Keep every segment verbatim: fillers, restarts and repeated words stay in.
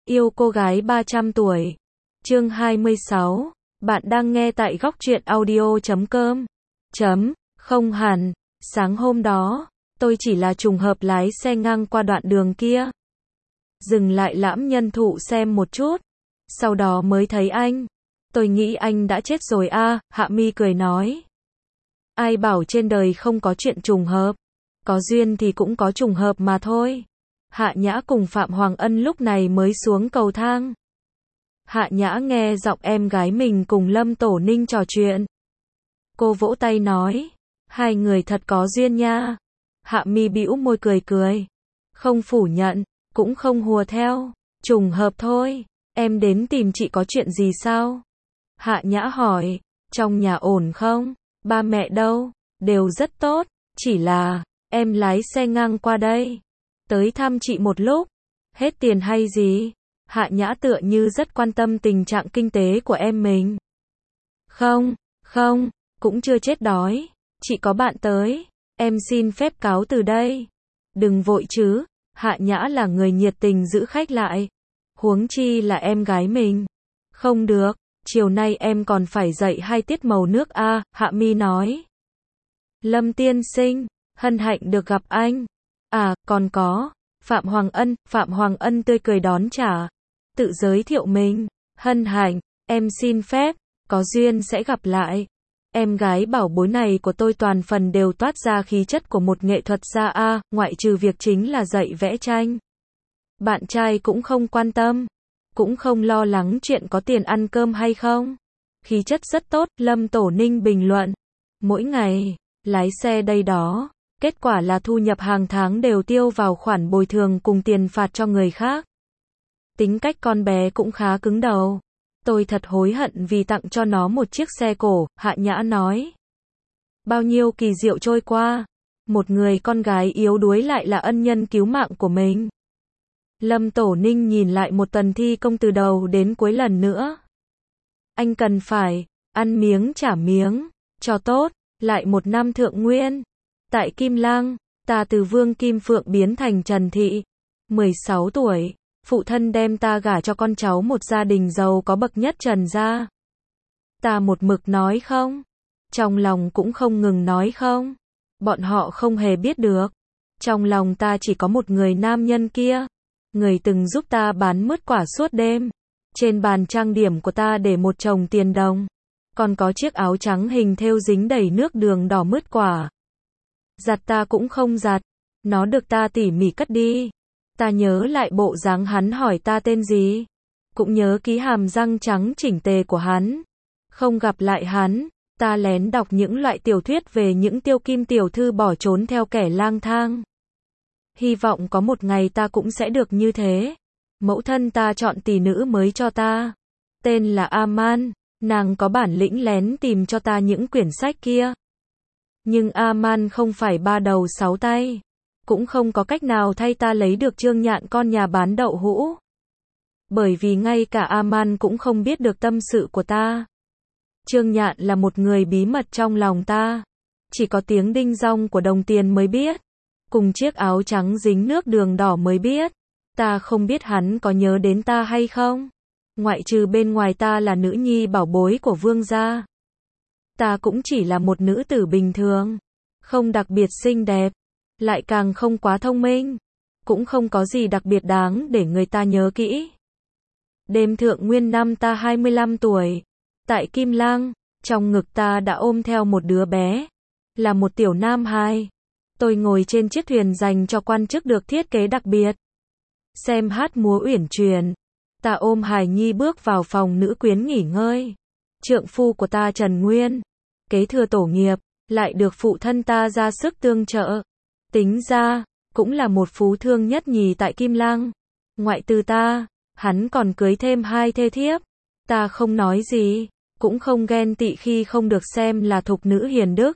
Yêu cô gái ba trăm tuổi. Chương hai mươi sáu. Bạn đang nghe tại góc truyện audio chấm com. Chấm, không hẳn. Sáng hôm đó, tôi chỉ là trùng hợp lái xe ngang qua đoạn đường kia. Dừng lại lãm nhân thụ xem một chút. Sau đó mới thấy anh. Tôi nghĩ anh đã chết rồi a, Hạ Mi cười nói. Ai bảo trên đời không có chuyện trùng hợp. Có duyên thì cũng có trùng hợp mà thôi. Hạ Nhã cùng Phạm Hoàng Ân lúc này mới xuống cầu thang. Hạ Nhã nghe giọng em gái mình cùng Lâm Tổ Ninh trò chuyện. Cô vỗ tay nói, hai người thật có duyên nha. Hạ Mi bĩu môi cười cười. Không phủ nhận, cũng không hùa theo, trùng hợp thôi. Em đến tìm chị có chuyện gì sao? Hạ Nhã hỏi, trong nhà ổn không? Ba mẹ đâu? Đều rất tốt, chỉ là, em lái xe ngang qua đây. Tới thăm chị một lúc. Hết tiền hay gì? Hạ Nhã tựa như rất quan tâm tình trạng kinh tế của em mình. Không, không, cũng chưa chết đói. Chị có bạn tới. Em xin phép cáo từ đây. Đừng vội chứ. Hạ Nhã là người nhiệt tình giữ khách lại. Huống chi là em gái mình. Không được, chiều nay em còn phải dạy hai tiết màu nước a, Hạ Mi nói. Lâm tiên sinh, hân hạnh được gặp anh. À, còn có, Phạm Hoàng Ân, Phạm Hoàng Ân tươi cười đón trả. Tự giới thiệu mình, hân hạnh, em xin phép, có duyên sẽ gặp lại. Em gái bảo bối này của tôi toàn phần đều toát ra khí chất của một nghệ thuật gia a, ngoại trừ việc chính là dạy vẽ tranh. Bạn trai cũng không quan tâm, cũng không lo lắng chuyện có tiền ăn cơm hay không. Khí chất rất tốt, Lâm Tổ Ninh bình luận. Mỗi ngày, lái xe đây đó. Kết quả là thu nhập hàng tháng đều tiêu vào khoản bồi thường cùng tiền phạt cho người khác. Tính cách con bé cũng khá cứng đầu. Tôi thật hối hận vì tặng cho nó một chiếc xe cổ, Hạ Nhã nói. Bao nhiêu kỳ diệu trôi qua. Một người con gái yếu đuối lại là ân nhân cứu mạng của mình. Lâm Tổ Ninh nhìn lại một tuần thi công từ đầu đến cuối lần nữa. Anh cần phải, ăn miếng trả miếng, cho tốt, lại một năm thượng nguyên. Tại Kim Lang, ta từ Vương Kim Phượng biến thành Trần Thị. mười sáu tuổi, phụ thân đem ta gả cho con cháu một gia đình giàu có bậc nhất Trần gia. Ta một mực nói không. Trong lòng cũng không ngừng nói không. Bọn họ không hề biết được. Trong lòng ta chỉ có một người nam nhân kia. Người từng giúp ta bán mứt quả suốt đêm. Trên bàn trang điểm của ta để một chồng tiền đồng. Còn có chiếc áo trắng hình thêu dính đầy nước đường đỏ mứt quả. Giặt ta cũng không giặt. Nó được ta tỉ mỉ cất đi. Ta nhớ lại bộ dáng hắn hỏi ta tên gì. Cũng nhớ ký hàm răng trắng chỉnh tề của hắn. Không gặp lại hắn, ta lén đọc những loại tiểu thuyết về những tiêu kim tiểu thư bỏ trốn theo kẻ lang thang. Hy vọng có một ngày ta cũng sẽ được như thế. Mẫu thân ta chọn tỷ nữ mới cho ta. Tên là Aman, nàng có bản lĩnh lén tìm cho ta những quyển sách kia. Nhưng Aman không phải ba đầu sáu tay. Cũng không có cách nào thay ta lấy được Trương Nhạn con nhà bán đậu hũ. Bởi vì ngay cả Aman cũng không biết được tâm sự của ta. Trương Nhạn là một người bí mật trong lòng ta. Chỉ có tiếng đinh dong của đồng tiền mới biết. Cùng chiếc áo trắng dính nước đường đỏ mới biết. Ta không biết hắn có nhớ đến ta hay không. Ngoại trừ bên ngoài ta là nữ nhi bảo bối của vương gia. Ta cũng chỉ là một nữ tử bình thường. Không đặc biệt xinh đẹp. Lại càng không quá thông minh. Cũng không có gì đặc biệt đáng để người ta nhớ kỹ. Đêm thượng nguyên năm ta hai mươi lăm tuổi. Tại Kim Lang, trong ngực ta đã ôm theo một đứa bé. Là một tiểu nam hài. Tôi ngồi trên chiếc thuyền dành cho quan chức được thiết kế đặc biệt. Xem hát múa uyển chuyển. Ta ôm hài nhi bước vào phòng nữ quyến nghỉ ngơi. Trượng phu của ta Trần Nguyên, kế thừa tổ nghiệp, lại được phụ thân ta ra sức tương trợ. Tính ra, cũng là một phú thương nhất nhì tại Kim Lang. Ngoại trừ ta, hắn còn cưới thêm hai thê thiếp. Ta không nói gì, cũng không ghen tị khi không được xem là thục nữ hiền đức.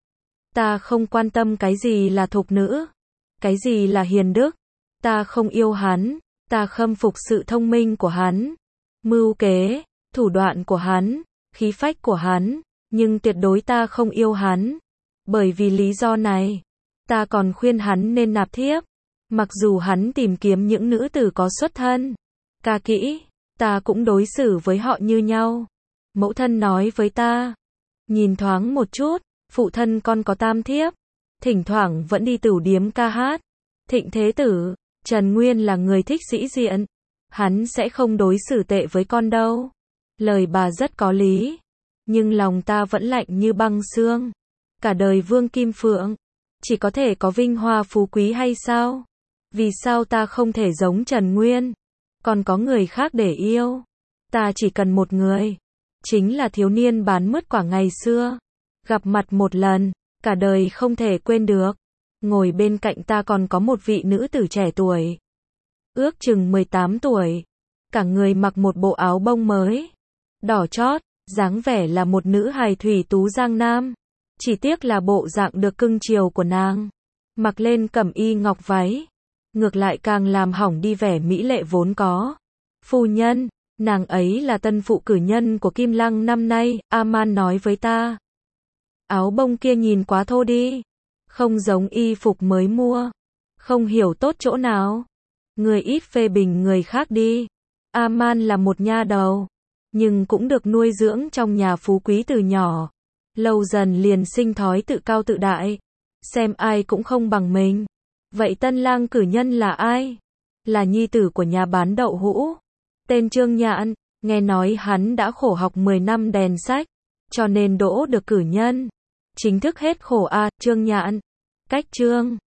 Ta không quan tâm cái gì là thục nữ, cái gì là hiền đức. Ta không yêu hắn, ta khâm phục sự thông minh của hắn, mưu kế, thủ đoạn của hắn, khí phách của hắn, nhưng tuyệt đối ta không yêu hắn. Bởi vì lý do này, ta còn khuyên hắn nên nạp thiếp, mặc dù hắn tìm kiếm những nữ tử có xuất thân, Ca kỹ, ta cũng đối xử với họ như nhau. Mẫu thân nói với ta. Nhìn thoáng một chút, phụ thân con có tam thiếp. Thỉnh thoảng vẫn đi tửu điếm ca hát. Thịnh thế tử, Trần Nguyên là người thích sĩ diện. Hắn sẽ không đối xử tệ với con đâu. Lời bà rất có lý. Nhưng lòng ta vẫn lạnh như băng xương. Cả đời Vương Kim Phượng, chỉ có thể có vinh hoa phú quý hay sao? Vì sao ta không thể giống Trần Nguyên? Còn có người khác để yêu. Ta chỉ cần một người. Chính là thiếu niên bán mứt quả ngày xưa. Gặp mặt một lần, cả đời không thể quên được. Ngồi bên cạnh ta còn có một vị nữ tử trẻ tuổi. Ước chừng mười tám tuổi. Cả người mặc một bộ áo bông mới. Đỏ chót, dáng vẻ là một nữ hài thủy tú giang nam. Chỉ tiếc là bộ dạng được cưng chiều của nàng. Mặc lên cẩm y ngọc váy. Ngược lại càng làm hỏng đi vẻ mỹ lệ vốn có. Phu nhân, nàng ấy là tân phụ cử nhân của Kim Lăng năm nay, A-man nói với ta. Áo bông kia nhìn quá thô đi. Không giống y phục mới mua. Không hiểu tốt chỗ nào. Người ít phê bình người khác đi. A-man là một nha đầu. Nhưng cũng được nuôi dưỡng trong nhà phú quý từ nhỏ. Lâu dần liền sinh thói tự cao tự đại. Xem ai cũng không bằng mình. Vậy tân lang cử nhân là ai? Là nhi tử của nhà bán đậu hũ. Tên Trương Nhạn, nghe nói hắn đã khổ học mười năm đèn sách. Cho nên đỗ được cử nhân. Chính thức hết khổ a, Trương Nhạn. Cách Trương